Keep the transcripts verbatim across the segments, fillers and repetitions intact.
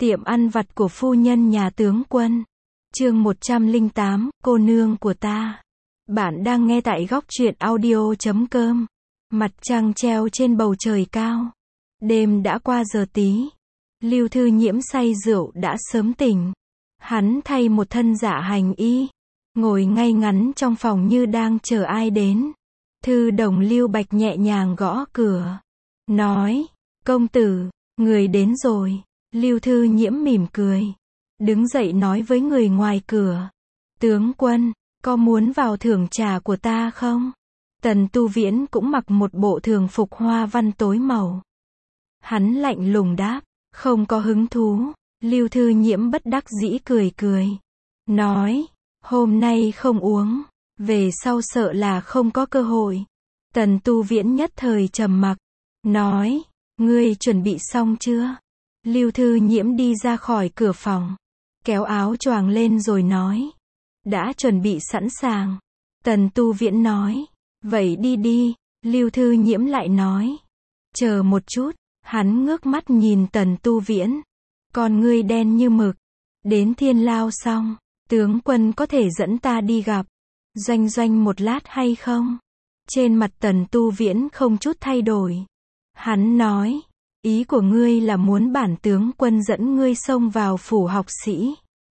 Tiệm ăn vặt của phu nhân nhà tướng quân. Chương một trăm lẻ tám, cô nương của ta. Bạn đang nghe tại góc truyện audio chấm com. Mặt trăng treo trên bầu trời cao. Đêm đã qua giờ tí. Lưu Thư Nhiễm say rượu đã sớm tỉnh. Hắn thay một thân dạ hành y, ngồi ngay ngắn trong phòng như đang chờ ai đến. Thư đồng Lưu Bạch nhẹ nhàng gõ cửa, nói, công tử, người đến rồi. Lưu Thư Nhiễm mỉm cười, đứng dậy nói với người ngoài cửa, tướng quân, có muốn vào thưởng trà của ta không? Tần Tu Viễn cũng mặc một bộ thường phục hoa văn tối màu. Hắn lạnh lùng đáp, không có hứng thú. Lưu Thư Nhiễm bất đắc dĩ cười cười, nói, hôm nay không uống, về sau sợ là không có cơ hội. Tần Tu Viễn nhất thời trầm mặc, nói, ngươi chuẩn bị xong chưa? Lưu Thư Nhiễm đi ra khỏi cửa phòng, kéo áo choàng lên rồi nói, đã chuẩn bị sẵn sàng. Tần Tu Viễn nói, vậy đi đi. Lưu Thư Nhiễm lại nói, chờ một chút. Hắn ngước mắt nhìn Tần Tu Viễn, con ngươi đen như mực. Đến Thiên Lao xong, tướng quân có thể dẫn ta đi gặp Doanh Doanh một lát hay không? Trên mặt Tần Tu Viễn không chút thay đổi. Hắn nói, ý của ngươi là muốn bản tướng quân dẫn ngươi xông vào phủ học sĩ,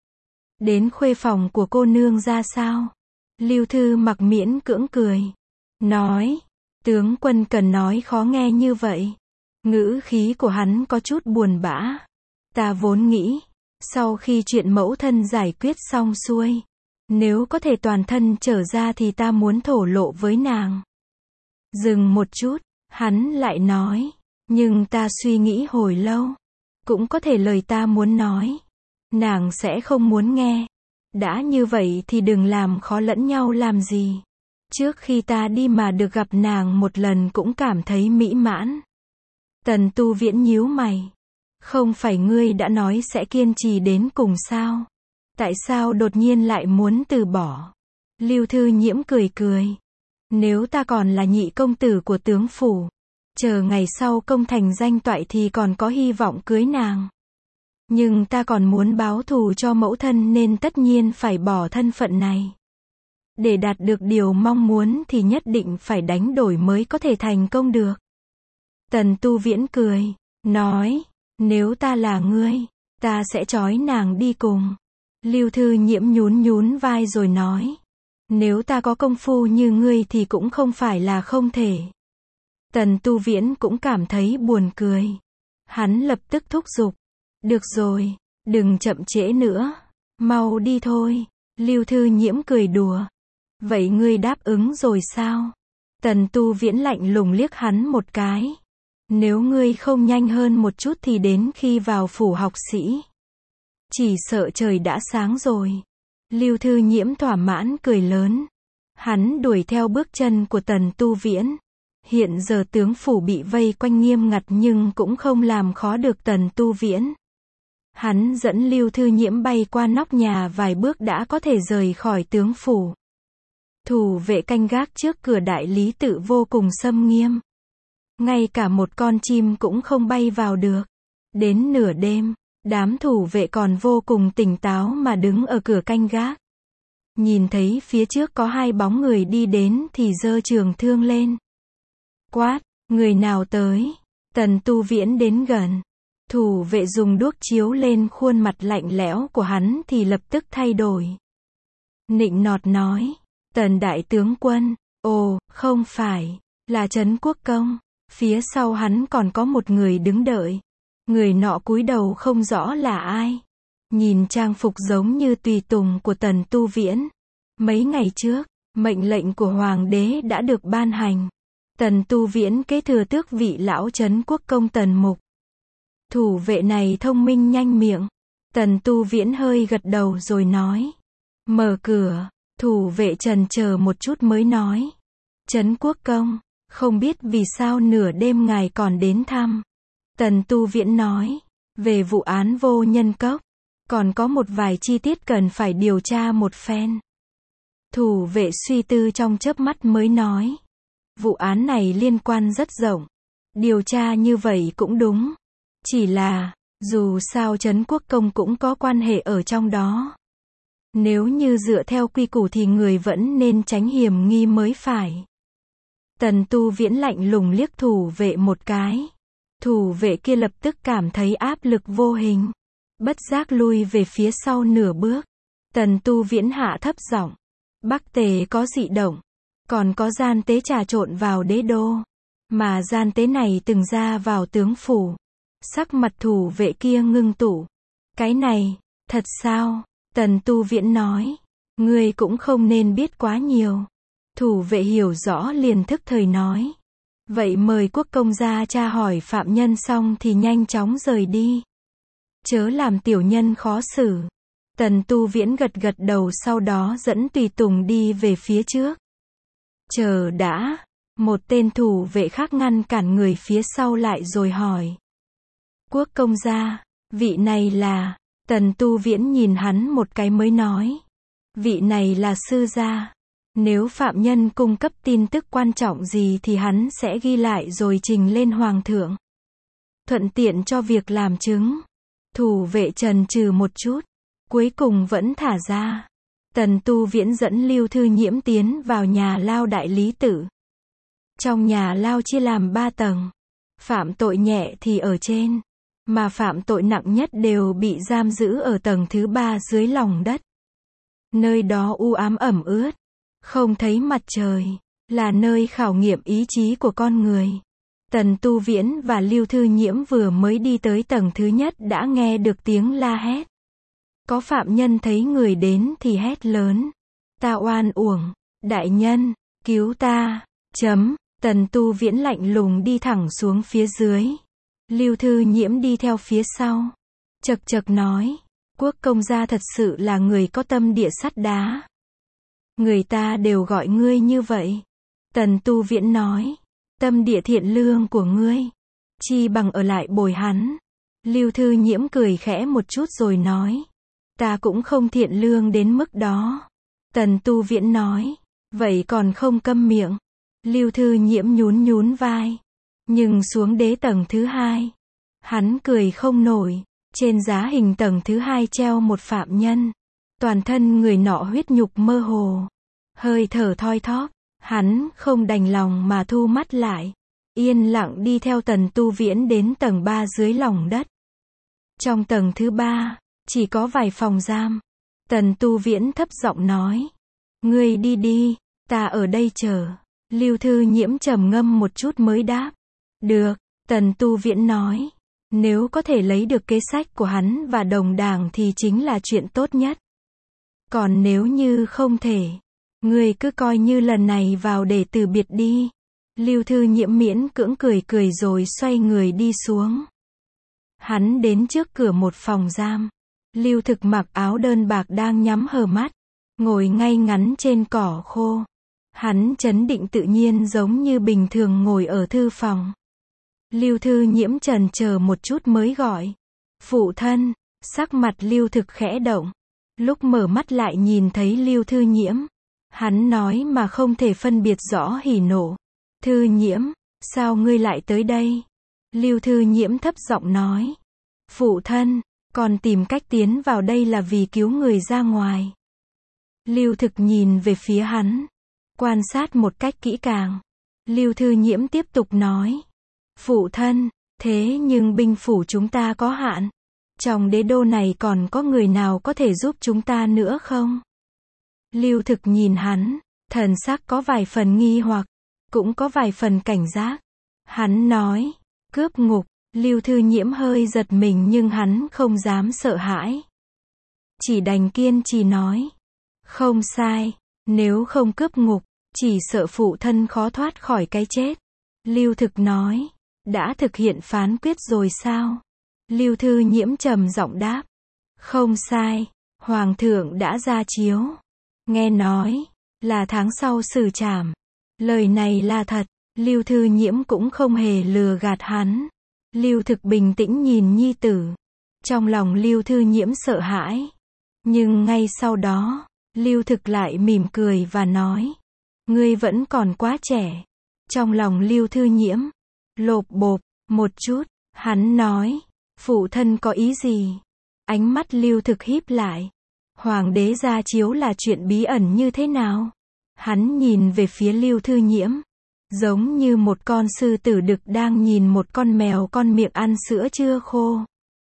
đến khuê phòng của cô nương ra sao? Lưu Thư Mặc miễn cưỡng cười, nói, tướng quân cần nói khó nghe như vậy. Ngữ khí của hắn có chút buồn bã. Ta vốn nghĩ, sau khi chuyện mẫu thân giải quyết xong xuôi, nếu có thể toàn thân trở ra thì ta muốn thổ lộ với nàng. Dừng một chút, hắn lại nói, nhưng ta suy nghĩ hồi lâu, cũng có thể lời ta muốn nói, nàng sẽ không muốn nghe. Đã như vậy thì đừng làm khó lẫn nhau làm gì. Trước khi ta đi mà được gặp nàng một lần cũng cảm thấy mỹ mãn. Tần Tu Viễn nhíu mày. Không phải ngươi đã nói sẽ kiên trì đến cùng sao? Tại sao đột nhiên lại muốn từ bỏ? Lưu Thư Nhiễm cười cười. Nếu ta còn là nhị công tử của tướng phủ, chờ ngày sau công thành danh toại thì còn có hy vọng cưới nàng. Nhưng ta còn muốn báo thù cho mẫu thân nên tất nhiên phải bỏ thân phận này. Để đạt được điều mong muốn thì nhất định phải đánh đổi mới có thể thành công được. Tần Tu Viễn cười, nói, nếu ta là ngươi, ta sẽ trói nàng đi cùng. Lưu Thư Nhiễm nhún nhún vai rồi nói, nếu ta có công phu như ngươi thì cũng không phải là không thể. Tần Tu Viễn cũng cảm thấy buồn cười. Hắn lập tức thúc giục, được rồi, đừng chậm trễ nữa, mau đi thôi. Lưu Thư Nhiễm cười đùa, vậy ngươi đáp ứng rồi sao? Tần Tu Viễn lạnh lùng liếc hắn một cái. Nếu ngươi không nhanh hơn một chút thì đến khi vào phủ học sĩ, chỉ sợ trời đã sáng rồi. Lưu Thư Nhiễm thỏa mãn cười lớn. Hắn đuổi theo bước chân của Tần Tu Viễn. Hiện giờ tướng phủ bị vây quanh nghiêm ngặt nhưng cũng không làm khó được Tần Tu Viễn. Hắn dẫn Lưu Thư Nhiễm bay qua nóc nhà vài bước đã có thể rời khỏi tướng phủ. Thủ vệ canh gác trước cửa đại lý tự vô cùng xâm nghiêm. Ngay cả một con chim cũng không bay vào được. Đến nửa đêm, đám thủ vệ còn vô cùng tỉnh táo mà đứng ở cửa canh gác. Nhìn thấy phía trước có hai bóng người đi đến thì giơ trường thương lên. Quát, người nào tới? Tần Tu Viễn đến gần. Thủ vệ dùng đuốc chiếu lên khuôn mặt lạnh lẽo của hắn thì lập tức thay đổi. Nịnh nọt nói, Tần đại tướng quân, ồ, không phải, là Trấn Quốc Công. Phía sau hắn còn có một người đứng đợi. Người nọ cúi đầu không rõ là ai. Nhìn trang phục giống như tùy tùng của Tần Tu Viễn. Mấy ngày trước, mệnh lệnh của Hoàng đế đã được ban hành. Tần Tu Viễn kế thừa tước vị lão Trấn Quốc Công Tần Mục. Thủ vệ này thông minh nhanh miệng. Tần Tu Viễn hơi gật đầu rồi nói, mở cửa. Thủ vệ chần chờ một chút mới nói, Trấn Quốc Công, không biết vì sao nửa đêm ngài còn đến thăm. Tần Tu Viễn nói, về vụ án Vô Nhân Cốc, còn có một vài chi tiết cần phải điều tra một phen. Thủ vệ suy tư trong chớp mắt mới nói, vụ án này liên quan rất rộng, điều tra như vậy cũng đúng. Chỉ là, Dù sao Trấn Quốc Công cũng có quan hệ ở trong đó. Nếu như dựa theo quy củ thì người vẫn nên tránh hiểm nghi mới phải. Tần Tu Viễn lạnh lùng liếc thủ vệ một cái. Thủ vệ kia lập tức cảm thấy áp lực vô hình. Bất giác lui về phía sau nửa bước. Tần Tu Viễn hạ thấp giọng. Bắc Tề có dị động. Còn có gian tế trà trộn vào đế đô. Mà gian tế này từng ra vào tướng phủ. Sắc mặt thủ vệ kia ngưng tụ. Cái này, thật sao? Tần Tu Viễn nói. Ngươi cũng không nên biết quá nhiều. Thủ vệ hiểu rõ liền thức thời nói. Vậy mời quốc công gia tra hỏi phạm nhân xong thì nhanh chóng rời đi. Chớ làm tiểu nhân khó xử. Tần Tu Viễn gật gật đầu, sau đó dẫn tùy tùng đi về phía trước. Chờ đã. Một tên thủ vệ khác ngăn cản người phía sau lại rồi hỏi. Quốc công gia, vị này là... Tần Tu Viễn nhìn hắn một cái mới nói. Vị này là sư gia. Nếu phạm nhân cung cấp tin tức quan trọng gì thì hắn sẽ ghi lại rồi trình lên hoàng thượng. Thuận tiện cho việc làm chứng. Thủ vệ chần chừ một chút. Cuối cùng vẫn thả ra. Tần Tu Viễn dẫn Lưu Thư Nhiễm tiến vào nhà lao đại lý tự. Trong nhà lao chia làm ba tầng. Phạm tội nhẹ thì ở trên. Mà phạm tội nặng nhất đều bị giam giữ ở tầng thứ ba dưới lòng đất. Nơi đó u ám ẩm ướt. Không thấy mặt trời. Là nơi khảo nghiệm ý chí của con người. Tần Tu Viễn và Lưu Thư Nhiễm vừa mới đi tới tầng thứ nhất đã nghe được tiếng la hét. Có phạm nhân thấy người đến thì hét lớn. Ta oan uổng. Đại nhân, cứu ta. Chấm. Tần Tu Viễn lạnh lùng đi thẳng xuống phía dưới. Lưu Thư Nhiễm đi theo phía sau. Chật chật nói. Quốc công gia thật sự là người có tâm địa sắt đá. Người ta đều gọi ngươi như vậy. Tần Tu Viễn nói. Tâm địa thiện lương của ngươi. Chi bằng ở lại bồi hắn. Lưu Thư Nhiễm cười khẽ một chút rồi nói. Ta cũng không thiện lương đến mức đó. Tần Tu Viễn nói. Vậy còn không câm miệng. Lưu Thư Nhiễm nhún nhún vai. Nhưng xuống đế tầng thứ hai. Hắn cười không nổi. Trên giá hình tầng thứ hai treo một phạm nhân. Toàn thân người nọ huyết nhục mơ hồ. Hơi thở thoi thóp. Hắn không đành lòng mà thu mắt lại. Yên lặng đi theo Tần Tu Viễn đến tầng ba dưới lòng đất. Trong tầng thứ ba, chỉ có vài phòng giam. Tần Tu Viễn thấp giọng nói. Ngươi đi đi, ta ở đây chờ. Lưu Thư Nhiễm trầm ngâm một chút mới đáp. Được, Tần Tu Viễn nói. Nếu có thể lấy được kế sách của hắn và đồng đảng thì chính là chuyện tốt nhất. Còn nếu như không thể, ngươi cứ coi như lần này vào để từ biệt đi. Lưu Thư Nhiễm miễn cưỡng cười cười rồi xoay người đi xuống. Hắn đến trước cửa một phòng giam. Lưu Thực mặc áo đơn bạc đang nhắm hờ mắt, ngồi ngay ngắn trên cỏ khô. Hắn trấn định tự nhiên giống như bình thường ngồi ở thư phòng. Lưu Thư Nhiễm chần chờ một chút mới gọi. Phụ thân. Sắc mặt Lưu Thực khẽ động. Lúc mở mắt lại nhìn thấy Lưu Thư Nhiễm. Hắn nói mà không thể phân biệt rõ hỉ nộ. Thư Nhiễm, sao ngươi lại tới đây? Lưu Thư Nhiễm thấp giọng nói. Phụ thân, con tìm cách tiến vào đây là vì cứu người ra ngoài. Lưu Thực nhìn về phía hắn. Quan sát một cách kỹ càng. Lưu Thư Nhiễm tiếp tục nói. Phụ thân, thế nhưng binh phủ chúng ta có hạn. Trong đế đô này còn có người nào có thể giúp chúng ta nữa không? Lưu Thực nhìn hắn, thần sắc có vài phần nghi hoặc, cũng có vài phần cảnh giác. Hắn nói, cướp ngục. Lưu Thư Nhiễm hơi giật mình nhưng hắn không dám sợ hãi. Chỉ đành kiên trì nói. Không sai, nếu không cướp ngục, chỉ sợ phụ thân khó thoát khỏi cái chết. Lưu Thực nói, đã thực hiện phán quyết rồi sao? Lưu Thư Nhiễm trầm giọng đáp. Không sai, Hoàng thượng đã ra chiếu. Nghe nói, là tháng sau xử trảm. Lời này là thật, Lưu Thư Nhiễm cũng không hề lừa gạt hắn. Lưu Thực bình tĩnh nhìn nhi tử. Trong lòng Lưu Thư Nhiễm sợ hãi. Nhưng ngay sau đó, Lưu Thực lại mỉm cười và nói. Ngươi vẫn còn quá trẻ. Trong lòng Lưu Thư Nhiễm, lộp bộp, một chút, hắn nói. Phụ thân có ý gì? Ánh mắt Lưu Thực híp lại. Hoàng đế ra chiếu là chuyện bí ẩn như thế nào? Hắn nhìn về phía Lưu Thư Nhiễm, giống như một con sư tử đực đang nhìn một con mèo con miệng ăn sữa chưa khô.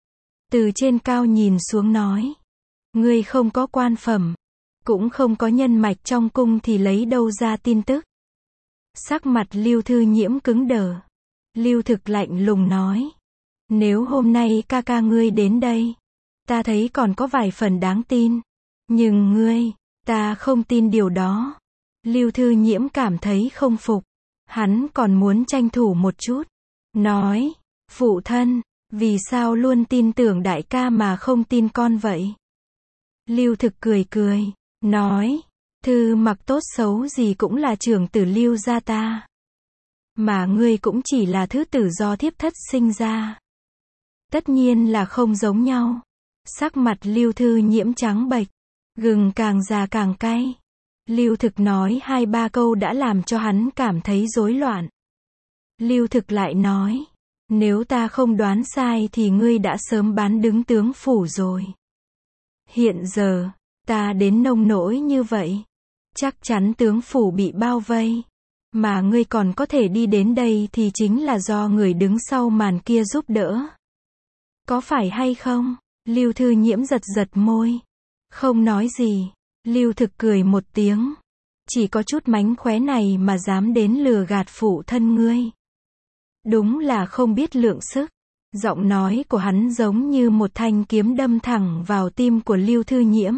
Từ trên cao nhìn xuống nói, ngươi không có quan phẩm, cũng không có nhân mạch trong cung thì lấy đâu ra tin tức. Sắc mặt Lưu Thư Nhiễm cứng đờ. Lưu Thực lạnh lùng nói, nếu hôm nay ca ca ngươi đến đây, ta thấy còn có vài phần đáng tin. Nhưng ngươi, ta không tin điều đó. Lưu Thư Nhiễm cảm thấy không phục. Hắn còn muốn tranh thủ một chút. Nói, phụ thân, vì sao luôn tin tưởng đại ca mà không tin con vậy? Lưu Thực cười cười, nói, Thư Mặc tốt xấu gì cũng là trưởng tử Lưu gia ta. Mà ngươi cũng chỉ là thứ tử do thiếp thất sinh ra. Tất nhiên là không giống nhau. Sắc mặt Lưu Thư Nhiễm trắng bệch, gừng càng già càng cay. Lưu Thực nói hai ba câu đã làm cho hắn cảm thấy rối loạn. Lưu Thực lại nói, nếu ta không đoán sai thì ngươi đã sớm bán đứng tướng phủ rồi. Hiện giờ, ta đến nông nỗi như vậy, chắc chắn tướng phủ bị bao vây. Mà ngươi còn có thể đi đến đây thì chính là do người đứng sau màn kia giúp đỡ. Có phải hay không? Lưu Thư Nhiễm giật giật môi. Không nói gì. Lưu Thực cười một tiếng. Chỉ có chút mánh khóe này mà dám đến lừa gạt phụ thân ngươi. Đúng là không biết lượng sức. Giọng nói của hắn giống như một thanh kiếm đâm thẳng vào tim của Lưu Thư Nhiễm.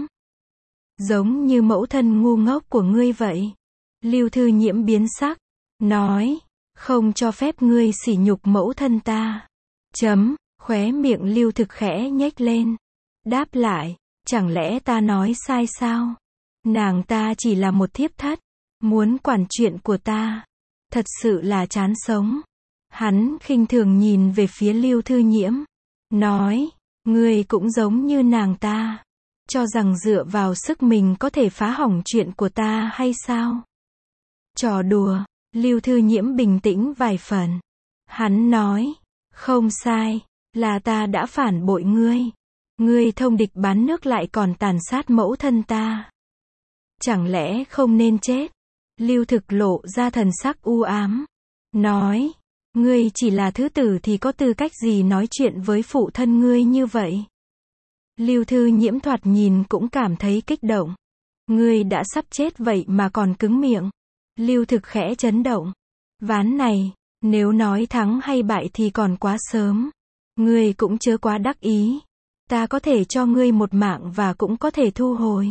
Giống như mẫu thân ngu ngốc của ngươi vậy. Lưu Thư Nhiễm biến sắc. Nói, không cho phép ngươi sỉ nhục mẫu thân ta. Chấm, khóe miệng Lưu Thực khẽ nhếch lên. Đáp lại, chẳng lẽ ta nói sai sao? Nàng ta chỉ là một thiếp thất, muốn quản chuyện của ta. Thật sự là chán sống. Hắn khinh thường nhìn về phía Lưu Thư Nhiễm. Nói, ngươi cũng giống như nàng ta. Cho rằng dựa vào sức mình có thể phá hỏng chuyện của ta hay sao? Trò đùa. Lưu Thư Nhiễm bình tĩnh vài phần. Hắn nói, không sai, là ta đã phản bội ngươi. Ngươi thông địch bán nước lại còn tàn sát mẫu thân ta. Chẳng lẽ không nên chết? Lưu Thực lộ ra thần sắc u ám. Nói, ngươi chỉ là thứ tử thì có tư cách gì nói chuyện với phụ thân ngươi như vậy? Lưu Thư Nhiễm thoạt nhìn cũng cảm thấy kích động. Ngươi đã sắp chết vậy mà còn cứng miệng. Lưu Thực khẽ chấn động. Ván này, nếu nói thắng hay bại thì còn quá sớm. Ngươi cũng chớ quá đắc ý. Ta có thể cho ngươi một mạng và cũng có thể thu hồi.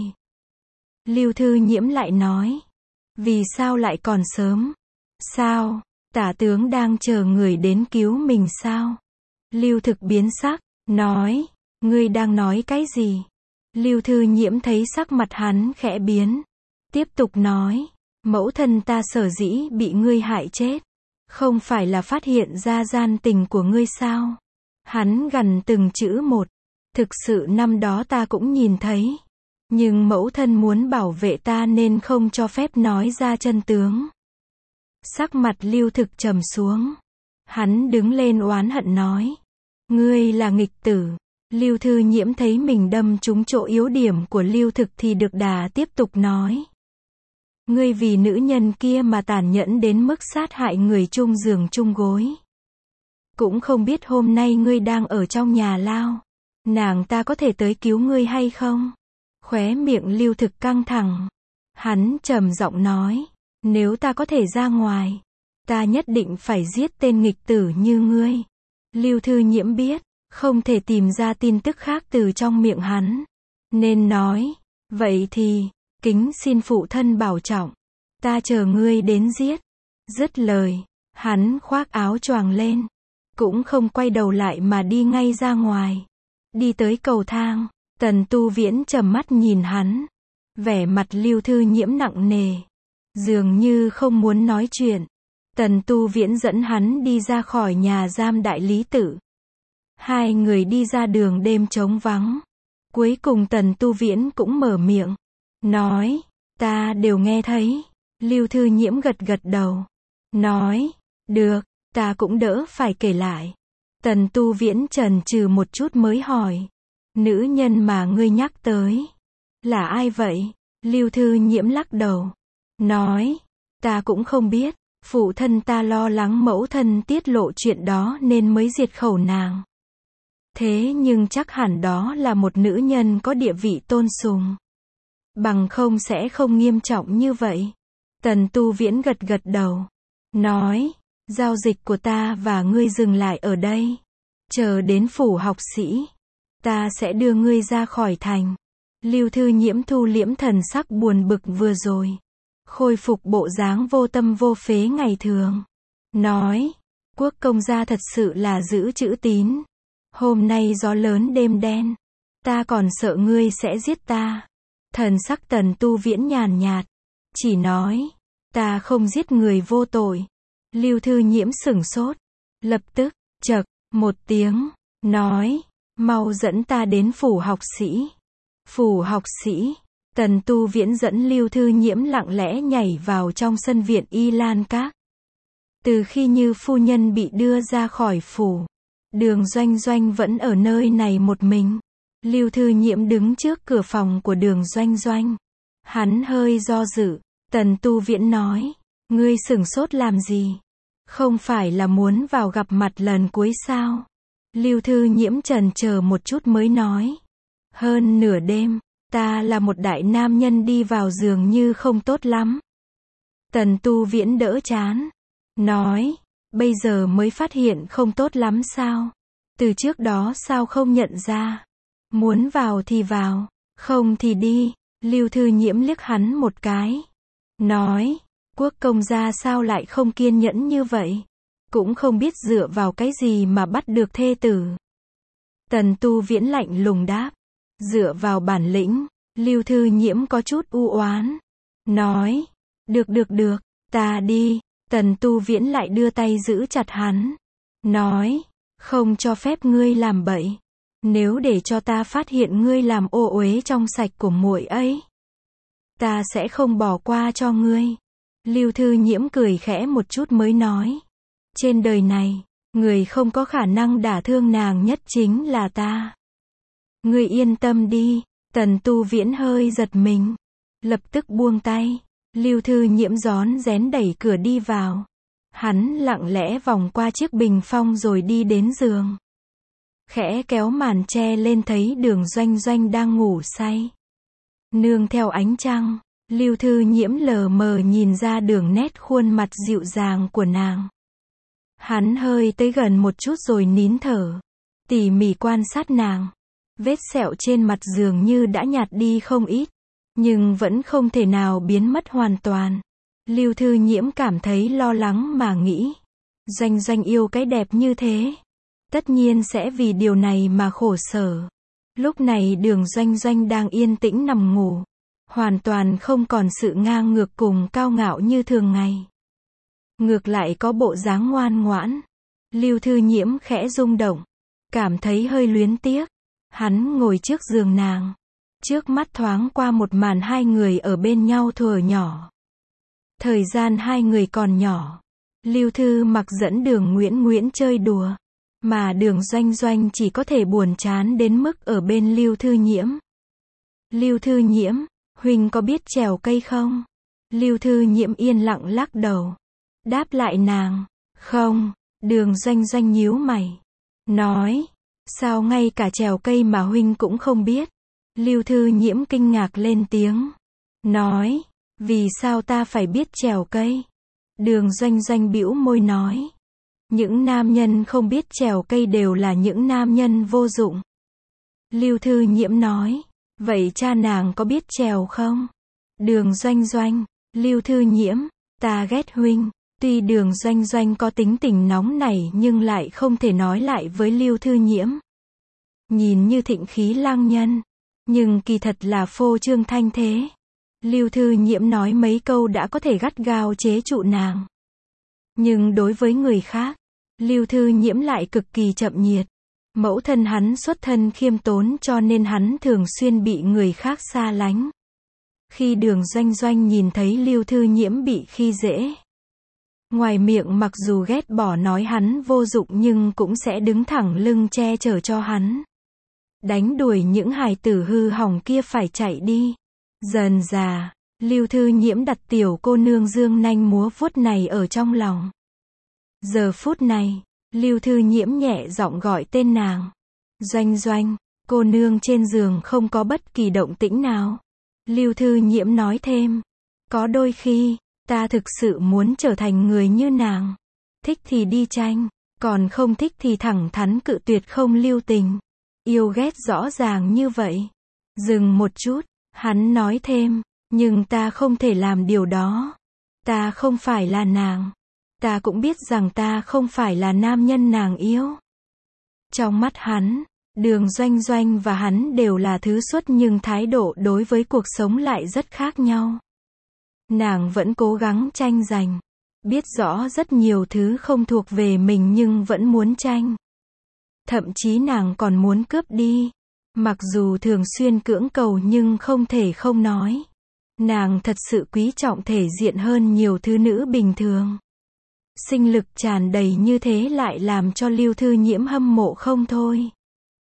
Lưu Thư Nhiễm lại nói. Vì sao lại còn sớm? Sao? Tả tướng đang chờ người đến cứu mình sao? Lưu Thực biến sắc, nói. Ngươi đang nói cái gì? Lưu Thư Nhiễm thấy sắc mặt hắn khẽ biến. Tiếp tục nói. Mẫu thân ta sở dĩ bị ngươi hại chết. Không phải là phát hiện ra gian tình của ngươi sao? Hắn gằn từng chữ một. Thực sự năm đó ta cũng nhìn thấy. Nhưng mẫu thân muốn bảo vệ ta nên không cho phép nói ra chân tướng. Sắc mặt Lưu Thực trầm xuống. Hắn đứng lên oán hận nói. Ngươi là nghịch tử. Lưu Thư Nhiễm thấy mình đâm trúng chỗ yếu điểm của Lưu Thực thì được đà tiếp tục nói. Ngươi vì nữ nhân kia mà tàn nhẫn đến mức sát hại người chung giường chung gối. Cũng không biết hôm nay ngươi đang ở trong nhà lao. Nàng ta có thể tới cứu ngươi hay không? Khóe miệng Lưu Thực căng thẳng. Hắn trầm giọng nói. Nếu ta có thể ra ngoài, ta nhất định phải giết tên nghịch tử như ngươi. Lưu Thư Nhiễm biết, không thể tìm ra tin tức khác từ trong miệng hắn. Nên nói, vậy thì, kính xin phụ thân bảo trọng. Ta chờ ngươi đến giết. Dứt lời, hắn khoác áo choàng lên. Cũng không quay đầu lại mà đi ngay ra ngoài. Đi tới cầu thang, Tần Tu Viễn trầm mắt nhìn hắn. Vẻ mặt Lưu Thư Nhiễm nặng nề. Dường như không muốn nói chuyện. Tần Tu Viễn dẫn hắn đi ra khỏi nhà giam Đại Lý Tự. Hai người đi ra đường đêm trống vắng. Cuối cùng Tần Tu Viễn cũng mở miệng. Nói, ta đều nghe thấy. Lưu Thư Nhiễm gật gật đầu. Nói, được, ta cũng đỡ phải kể lại. Tần Tu Viễn chần chừ một chút mới hỏi. Nữ nhân mà ngươi nhắc tới. Là ai vậy? Lưu Thư Nhiễm lắc đầu. Nói. Ta cũng không biết. Phụ thân ta lo lắng mẫu thân tiết lộ chuyện đó nên mới diệt khẩu nàng. Thế nhưng chắc hẳn đó là một nữ nhân có địa vị tôn sùng. Bằng không sẽ không nghiêm trọng như vậy. Tần Tu Viễn gật gật đầu. Nói. Giao dịch của ta và ngươi dừng lại ở đây. Chờ đến phủ học sĩ. Ta sẽ đưa ngươi ra khỏi thành. Lưu Thư Nhiễm thu liễm thần sắc buồn bực vừa rồi. Khôi phục bộ dáng vô tâm vô phế ngày thường. Nói. Quốc công gia thật sự là giữ chữ tín. Hôm nay gió lớn đêm đen. Ta còn sợ ngươi sẽ giết ta. Thần sắc Tần Tu Viễn nhàn nhạt. Chỉ nói. Ta không giết người vô tội. Lưu Thư Nhiễm sửng sốt. Lập tức, chậc, một tiếng. Nói. Mau dẫn ta đến phủ học sĩ. Phủ học sĩ. Tần Tu Viễn dẫn Lưu Thư Nhiễm lặng lẽ nhảy vào trong sân viện Y Lan Các. Từ khi Như phu nhân bị đưa ra khỏi phủ, Đường Doanh Doanh vẫn ở nơi này một mình. Lưu Thư Nhiễm đứng trước cửa phòng của Đường Doanh Doanh. Hắn hơi do dự. Tần Tu Viễn nói. Ngươi sửng sốt làm gì? Không phải là muốn vào gặp mặt lần cuối sao? Lưu Thư Nhiễm chần chờ một chút mới nói. Hơn nửa đêm, ta là một đại nam nhân đi vào giường như không tốt lắm. Tần Tu Viễn đỡ chán. Nói. Bây giờ mới phát hiện không tốt lắm sao? Từ trước đó sao không nhận ra? Muốn vào thì vào, không thì đi. Lưu Thư Nhiễm liếc hắn một cái. Nói. Quốc công gia sao lại không kiên nhẫn như vậy? Cũng không biết dựa vào cái gì mà bắt được thê tử. Tần Tu Viễn lạnh lùng đáp. Dựa vào bản lĩnh. Lưu Thư Nhiễm có chút u oán. Nói. Được được được, ta đi. Tần Tu Viễn lại đưa tay giữ chặt hắn. Nói. Không cho phép ngươi làm bậy. Nếu để cho ta phát hiện ngươi làm ô uế trong sạch của muội ấy, ta sẽ không bỏ qua cho ngươi. Lưu Thư Nhiễm cười khẽ một chút mới nói. Trên đời này, người không có khả năng đả thương nàng nhất chính là ta. Ngươi yên tâm đi. Tần Tu Viễn hơi giật mình. Lập tức buông tay. Lưu Thư Nhiễm rón rén đẩy cửa đi vào. Hắn lặng lẽ vòng qua chiếc bình phong rồi đi đến giường. Khẽ kéo màn che lên thấy Đường Doanh Doanh đang ngủ say. Nương theo ánh trăng, Lưu Thư Nhiễm lờ mờ nhìn ra đường nét khuôn mặt dịu dàng của nàng. Hắn hơi tới gần một chút rồi nín thở. Tỉ mỉ quan sát nàng. Vết sẹo trên mặt dường như đã nhạt đi không ít. Nhưng vẫn không thể nào biến mất hoàn toàn. Lưu Thư Nhiễm cảm thấy lo lắng mà nghĩ. Doanh Doanh yêu cái đẹp như thế. Tất nhiên sẽ vì điều này mà khổ sở. Lúc này Đường Doanh Doanh đang yên tĩnh nằm ngủ. Hoàn toàn không còn sự ngang ngược cùng cao ngạo như thường ngày. Ngược lại có bộ dáng ngoan ngoãn. Lưu Thư Nhiễm khẽ rung động. Cảm thấy hơi luyến tiếc. Hắn ngồi trước giường nàng. Trước mắt thoáng qua một màn hai người ở bên nhau thuở nhỏ. Thời gian hai người còn nhỏ. Lưu Thư Mặc dẫn Đường Nguyễn Nguyễn chơi đùa. Mà Đường Doanh Doanh chỉ có thể buồn chán đến mức ở bên Lưu Thư Nhiễm. Lưu Thư Nhiễm, huynh có biết trèo cây không? Lưu Thư Nhiễm yên lặng lắc đầu. Đáp lại nàng. Không. Đường Doanh Doanh nhíu mày. Nói. Sao ngay cả trèo cây mà huynh cũng không biết? Lưu Thư Nhiễm kinh ngạc lên tiếng. Nói. Vì sao ta phải biết trèo cây? Đường Doanh Doanh bĩu môi nói. Những nam nhân không biết trèo cây đều là những nam nhân vô dụng. Lưu Thư Nhiễm nói. Vậy cha nàng có biết trèo không? Đường Doanh Doanh. Lưu Thư Nhiễm. Ta ghét huynh. Tuy Đường Doanh Doanh có tính tình nóng nảy nhưng lại không thể nói lại với Lưu Thư Nhiễm. Nhìn như thịnh khí lang nhân. Nhưng kỳ thật là phô trương thanh thế. Lưu Thư Nhiễm nói mấy câu đã có thể gắt gao chế trụ nàng. Nhưng đối với người khác, Lưu Thư Nhiễm lại cực kỳ chậm nhiệt. Mẫu thân hắn xuất thân khiêm tốn cho nên hắn thường xuyên bị người khác xa lánh. Khi Đường Doanh Doanh nhìn thấy Lưu Thư Nhiễm bị khi dễ, Ngoài miệng mặc dù ghét bỏ nói hắn vô dụng nhưng cũng sẽ đứng thẳng lưng che chở cho hắn. Đánh đuổi những hài tử hư hỏng kia phải chạy đi. Dần dà, Lưu Thư Nhiễm đặt tiểu cô nương dương nanh múa vuốt này ở trong lòng. Giờ phút này, Lưu Thư Nhiễm nhẹ giọng gọi tên nàng. Doanh Doanh, cô nương trên giường không có bất kỳ động tĩnh nào. Lưu Thư Nhiễm nói thêm. Có đôi khi, ta thực sự muốn trở thành người như nàng. Thích thì đi tranh, còn không thích thì thẳng thắn cự tuyệt không lưu tình. Yêu ghét rõ ràng như vậy. Dừng một chút, hắn nói thêm. Nhưng ta không thể làm điều đó. Ta không phải là nàng. Ta cũng biết rằng ta không phải là nam nhân nàng yêu. Trong mắt hắn, Đường Doanh Doanh và hắn đều là thứ xuất nhưng thái độ đối với cuộc sống lại rất khác nhau. Nàng vẫn cố gắng tranh giành. Biết rõ rất nhiều thứ không thuộc về mình nhưng vẫn muốn tranh. Thậm chí nàng còn muốn cướp đi. Mặc dù thường xuyên cưỡng cầu nhưng không thể không nói. Nàng thật sự quý trọng thể diện hơn nhiều thứ nữ bình thường. Sinh lực tràn đầy như thế lại làm cho Lưu Thư Nhiễm hâm mộ không thôi.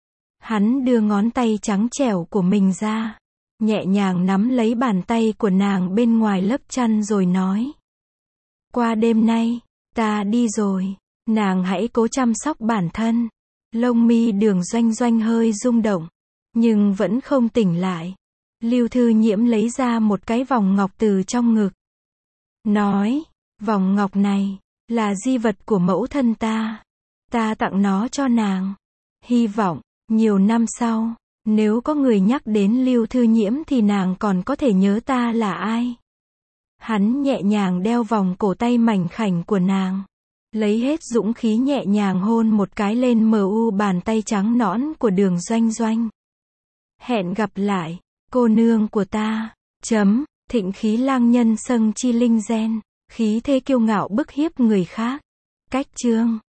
Hắn đưa ngón tay trắng trẻo của mình ra, nhẹ nhàng nắm lấy bàn tay của nàng bên ngoài lớp chăn rồi nói. Qua đêm nay, ta đi rồi, nàng hãy cố chăm sóc bản thân. Lông mi Đường Doanh Doanh hơi rung động, nhưng vẫn không tỉnh lại. Lưu Thư Nhiễm lấy ra một cái vòng ngọc từ trong ngực. Nói, vòng ngọc này, là di vật của mẫu thân ta. Ta tặng nó cho nàng. Hy vọng, nhiều năm sau, nếu có người nhắc đến Lưu Thư Nhiễm thì nàng còn có thể nhớ ta là ai. Hắn nhẹ nhàng đeo vòng cổ tay mảnh khảnh của nàng. Lấy hết dũng khí nhẹ nhàng hôn một cái lên mờ u bàn tay trắng nõn của Đường Doanh Doanh. Hẹn gặp lại, cô nương của ta. Chấm, thịnh khí lang nhân sâng chi linh gen. Khí thế kiêu ngạo bức hiếp người khác. Cách chương